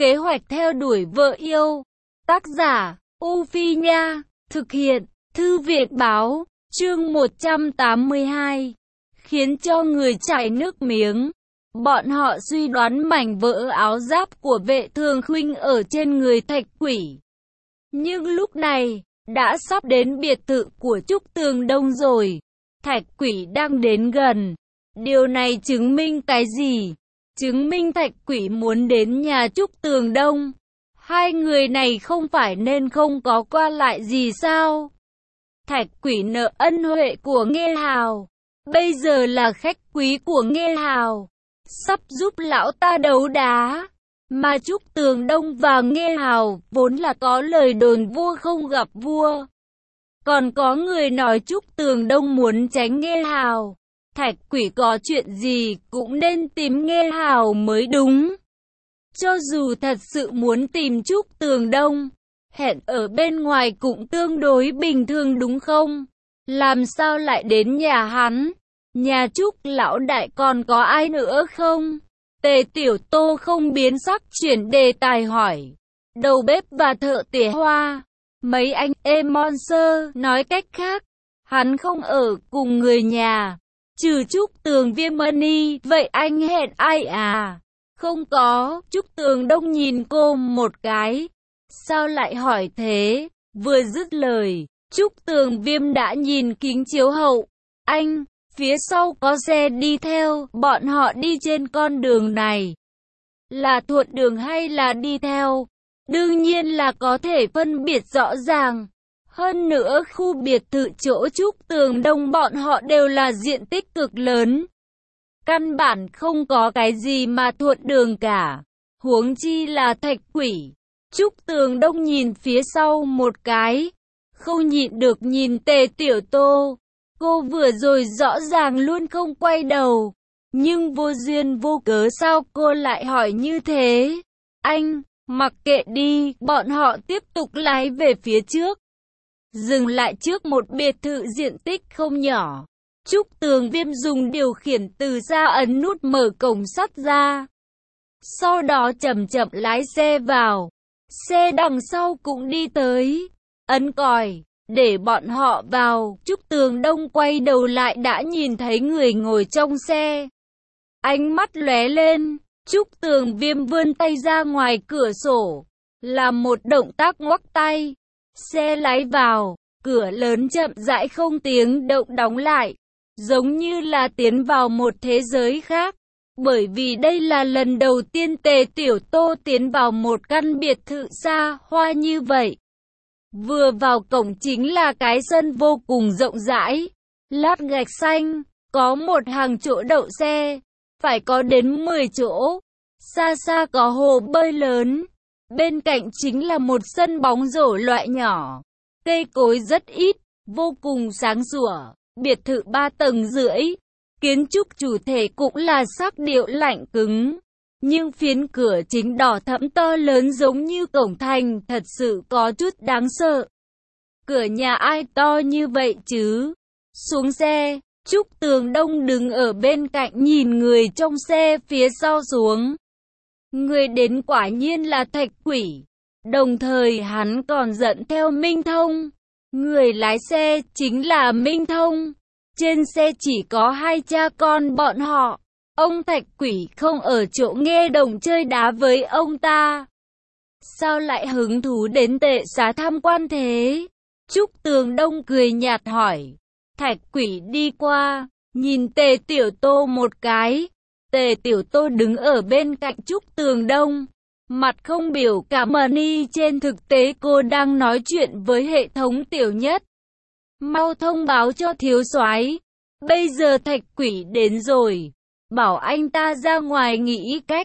Kế hoạch theo đuổi vợ yêu. Tác giả, U Phi Nha. Thực hiện, Thư viện Báo. Chương 182. Khiến cho người chảy nước miếng. Bọn họ suy đoán mảnh vỡ áo giáp của Vệ Thường Khuynh ở trên người Thạch Quỷ. Nhưng lúc này, đã sắp đến biệt thự của Trúc Tường Đông rồi. Thạch Quỷ đang đến gần. Điều này chứng minh cái gì? Chứng minh Thạch Quỷ muốn đến nhà Trúc Tường Đông. Hai người này không phải nên không có qua lại gì sao? Thạch Quỷ nợ ân huệ của Nghê Hào. Bây giờ là khách quý của Nghê Hào. Sắp giúp lão ta đấu đá. Mà Trúc Tường Đông và Nghê Hào vốn là có lời đồn vua không gặp vua. Còn có người nói Trúc Tường Đông muốn tránh Nghê Hào. Thạch Quỷ có chuyện gì cũng nên tìm Nghê Hào mới đúng. Cho dù thật sự muốn tìm Trúc Tường Đông, hẹn ở bên ngoài cũng tương đối bình thường đúng không? Làm sao lại đến nhà hắn? Nhà Trúc lão đại còn có ai nữa không? Tề Tiểu Tô không biến sắc chuyển đề tài hỏi. Đầu bếp và thợ tỉa hoa. Mấy anh em Monster nói cách khác. Hắn không ở cùng người nhà. Trừ Trúc Tường Viêm Money, vậy anh hẹn ai à? Không có. Trúc Tường Đông nhìn cô một cái. Sao lại hỏi thế? Vừa dứt lời, Trúc Tường Viêm đã nhìn kính chiếu hậu. Anh, phía sau có xe đi theo, bọn họ đi trên con đường này. Là thuận đường hay là đi theo? Đương nhiên là có thể phân biệt rõ ràng. Hơn nữa khu biệt thự chỗ Trúc Tường Đông bọn họ đều là diện tích cực lớn. Căn bản không có cái gì mà thuận đường cả. Huống chi là Thạch Quỷ. Trúc Tường Đông nhìn phía sau một cái. Không nhịn được nhìn Tề Tiểu Tô. Cô vừa rồi rõ ràng luôn không quay đầu. Nhưng vô duyên vô cớ sao cô lại hỏi như thế? Anh, mặc kệ đi, bọn họ tiếp tục lái về phía trước. Dừng lại trước một biệt thự diện tích không nhỏ. Trúc Tường Viêm dùng điều khiển từ xa ấn nút mở cổng sắt ra. Sau đó chậm chậm lái xe vào. Xe đằng sau cũng đi tới. Ấn còi, để bọn họ vào. Trúc Tường Đông quay đầu lại đã nhìn thấy người ngồi trong xe. Ánh mắt lóe lên. Trúc Tường Viêm vươn tay ra ngoài cửa sổ. Làm một động tác ngoắc tay. Xe lái vào. Cửa lớn chậm rãi không tiếng động đóng lại. Giống như là tiến vào một thế giới khác. Bởi vì đây là lần đầu tiên Tề Tiểu Tô tiến vào một căn biệt thự xa hoa như vậy. Vừa vào cổng chính là cái sân vô cùng rộng rãi. Lát gạch xanh, có một hàng chỗ đậu xe. Phải có đến 10 chỗ. Xa xa có hồ bơi lớn. Bên cạnh chính là một sân bóng rổ loại nhỏ. Cây cối rất ít, vô cùng sáng sủa. Biệt thự 3 tầng rưỡi. Kiến trúc chủ thể cũng là sắc điệu lạnh cứng. Nhưng phiến cửa chính đỏ thẫm to lớn giống như cổng thành, thật sự có chút đáng sợ. Cửa nhà ai to như vậy chứ? Xuống xe, Trúc Tường Đông đứng ở bên cạnh nhìn người trong xe phía sau xuống. Người đến quả nhiên là Thạch Quỷ. Đồng thời hắn còn dẫn theo Minh Thông. Người lái xe chính là Minh Thông. Trên xe chỉ có hai cha con bọn họ. Ông Thạch Quỷ không ở chỗ nghe đồng chơi đá với ông ta. Sao lại hứng thú đến Tệ Xá tham quan thế? Trúc Tường Đông cười nhạt hỏi. Thạch Quỷ đi qua, nhìn Tề Tiểu Tô một cái. Tề Tiểu Tô đứng ở bên cạnh Trúc Tường Đông. Mặt không biểu cảm y trên thực tế cô đang nói chuyện với hệ thống Tiểu Nhất. Mau thông báo cho thiếu soái. Bây giờ Thạch Quỷ đến rồi. Bảo anh ta ra ngoài nghĩ cách.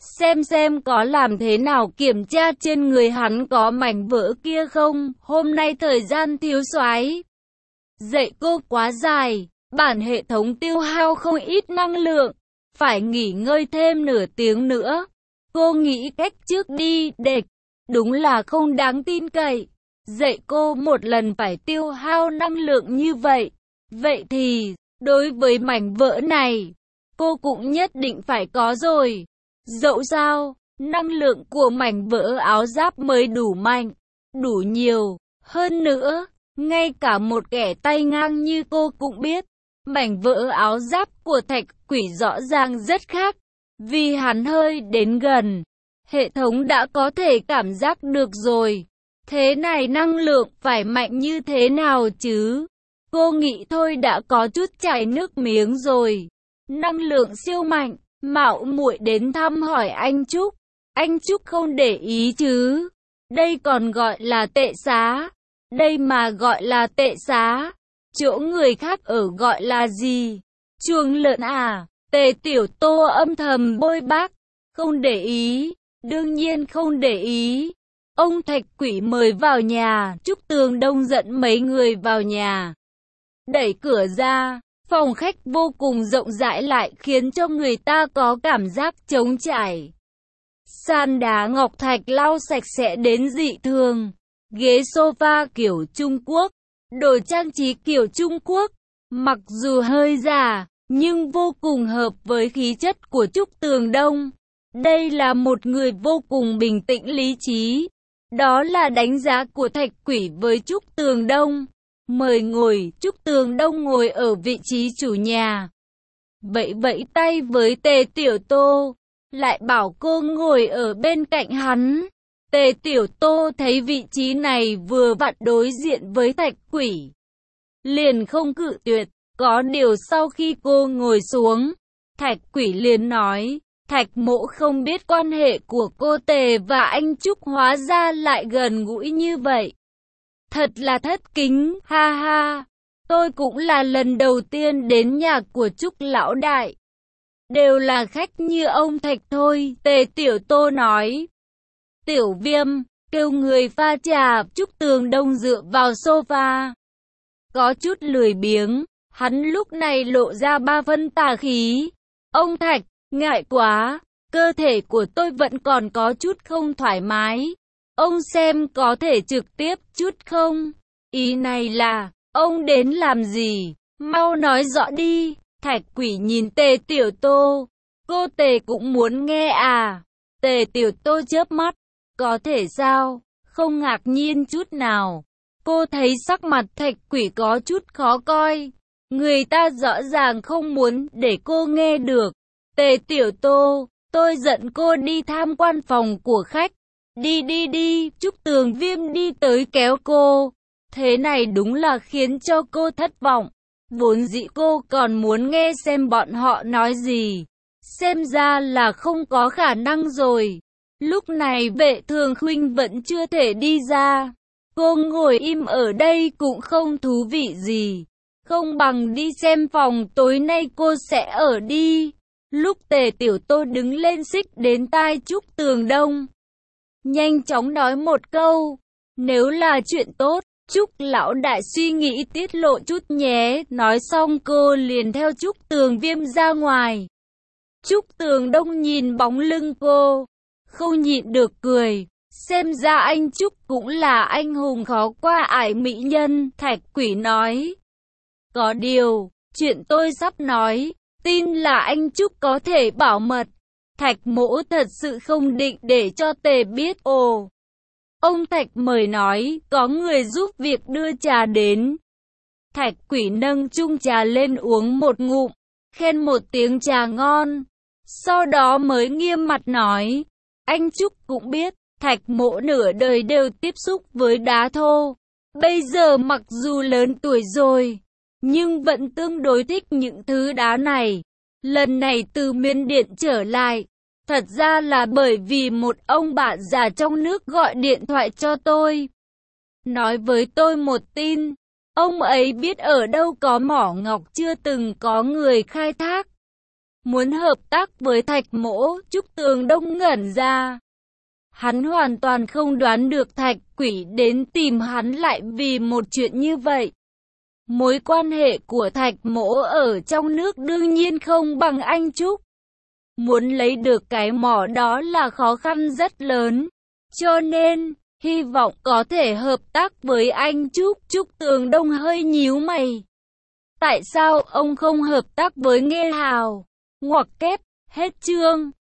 Xem có làm thế nào kiểm tra trên người hắn có mảnh vỡ kia không. Hôm nay thời gian thiếu soái dạy cô quá dài. Bản hệ thống tiêu hao không ít năng lượng. Phải nghỉ ngơi thêm nửa tiếng nữa. Cô nghĩ cách trước đi, địch. Đúng là không đáng tin cậy. Dạy cô một lần phải tiêu hao năng lượng như vậy. Vậy thì, đối với mảnh vỡ này, cô cũng nhất định phải có rồi. Dẫu sao, năng lượng của mảnh vỡ áo giáp mới đủ mạnh, đủ nhiều. Hơn nữa, ngay cả một kẻ tay ngang như cô cũng biết, mảnh vỡ áo giáp của Thạch Quỷ rõ ràng rất khác. Vì hắn hơi đến gần, hệ thống đã có thể cảm giác được rồi. Thế này năng lượng phải mạnh như thế nào chứ? Cô nghĩ thôi đã có chút chảy nước miếng rồi. Năng lượng siêu mạnh, mạo muội đến thăm hỏi anh Trúc. Anh Trúc không để ý chứ? Đây còn gọi là tệ xá. Đây mà gọi là tệ xá. Chỗ người khác ở gọi là gì? Chuồng lợn à? Tề Tiểu Tô âm thầm bôi bác. Không để ý. Đương nhiên không để ý. Ông Thạch Quỷ mời vào nhà. Trúc Tường Đông dẫn mấy người vào nhà. Đẩy cửa ra. Phòng khách vô cùng rộng rãi lại khiến cho người ta có cảm giác trống trải. Sàn đá ngọc thạch lau sạch sẽ đến dị thường. Ghế sofa kiểu Trung Quốc. Đồ trang trí kiểu Trung Quốc. Mặc dù hơi già, nhưng vô cùng hợp với khí chất của Trúc Tường Đông. Đây là một người vô cùng bình tĩnh lý trí. Đó là đánh giá của Thạch Quỷ với Trúc Tường Đông. Mời ngồi, Trúc Tường Đông ngồi ở vị trí chủ nhà. Vẫy tay với Tề Tiểu Tô, lại bảo cô ngồi ở bên cạnh hắn. Tề Tiểu Tô thấy vị trí này vừa vặn đối diện với Thạch Quỷ, liền không cự tuyệt. Có điều sau khi cô ngồi xuống, Thạch Quỷ liền nói, Thạch Mỗ không biết quan hệ của cô Tề và anh Trúc hóa ra lại gần gũi như vậy. Thật là thất kính, ha ha. Tôi cũng là lần đầu tiên đến nhà của Trúc lão đại. Đều là khách như ông Thạch thôi, Tề Tiểu Tô nói. Tiểu Viêm, kêu người pha trà. Trúc Tường Đông dựa vào sofa, có chút lười biếng. Hắn lúc này lộ ra ba phân tà khí. Ông Thạch, ngại quá, cơ thể của tôi vẫn còn có chút không thoải mái. Ông xem có thể trực tiếp chút không? Ý này là, ông đến làm gì? Mau nói rõ đi. Thạch Quỷ nhìn Tề Tiểu Tô. Cô Tề cũng muốn nghe à? Tề Tiểu Tô chớp mắt. Có thể sao? Không ngạc nhiên chút nào. Cô thấy sắc mặt Thạch Quỷ có chút khó coi. Người ta rõ ràng không muốn để cô nghe được. Tề Tiểu Tô, tôi dẫn cô đi tham quan phòng của khách. Đi. Trúc Tường Viêm đi tới kéo cô. Thế này đúng là khiến cho cô thất vọng. Vốn dĩ cô còn muốn nghe xem bọn họ nói gì. Xem ra là không có khả năng rồi. Lúc này Vệ Thường Khuynh vẫn chưa thể đi ra. Cô ngồi im ở đây cũng không thú vị gì. Không bằng đi xem phòng tối nay cô sẽ ở đi. Lúc Tề Tiểu Tô đứng lên xích đến tai Trúc Tường Đông, nhanh chóng nói một câu. Nếu là chuyện tốt, Trúc lão đại suy nghĩ tiết lộ chút nhé. Nói xong cô liền theo Trúc Tường Viêm ra ngoài. Trúc Tường Đông nhìn bóng lưng cô, không nhịn được cười. Xem ra anh Trúc cũng là anh hùng khó qua ải mỹ nhân. Thạch Quỷ nói. Có điều, chuyện tôi sắp nói, tin là anh Trúc có thể bảo mật. Thạch Mỗ thật sự không định để cho Tề biết. Ồ, ông Thạch mời nói, có người giúp việc đưa trà đến. Thạch Quỷ nâng chung trà lên uống một ngụm, khen một tiếng trà ngon. Sau đó mới nghiêm mặt nói, anh Trúc cũng biết, Thạch Mỗ nửa đời đều tiếp xúc với đá thô. Bây giờ mặc dù lớn tuổi rồi, nhưng vẫn tương đối thích những thứ đá này. Lần này từ Miến Điện trở lại, thật ra là bởi vì một ông bạn già trong nước gọi điện thoại cho tôi. Nói với tôi một tin, ông ấy biết ở đâu có mỏ ngọc chưa từng có người khai thác. Muốn hợp tác với Thạch Mỗ. Trúc Tường Đông ngẩn ra. Hắn hoàn toàn không đoán được Thạch Quỷ đến tìm hắn lại vì một chuyện như vậy. Mối quan hệ của Thạch Mỗ ở trong nước đương nhiên không bằng anh Trúc. Muốn lấy được cái mỏ đó là khó khăn rất lớn. Cho nên, hy vọng có thể hợp tác với anh Trúc. Trúc Tường Đông hơi nhíu mày. Tại sao ông không hợp tác với Nghê Hào? Ngoặc kép, hết chương.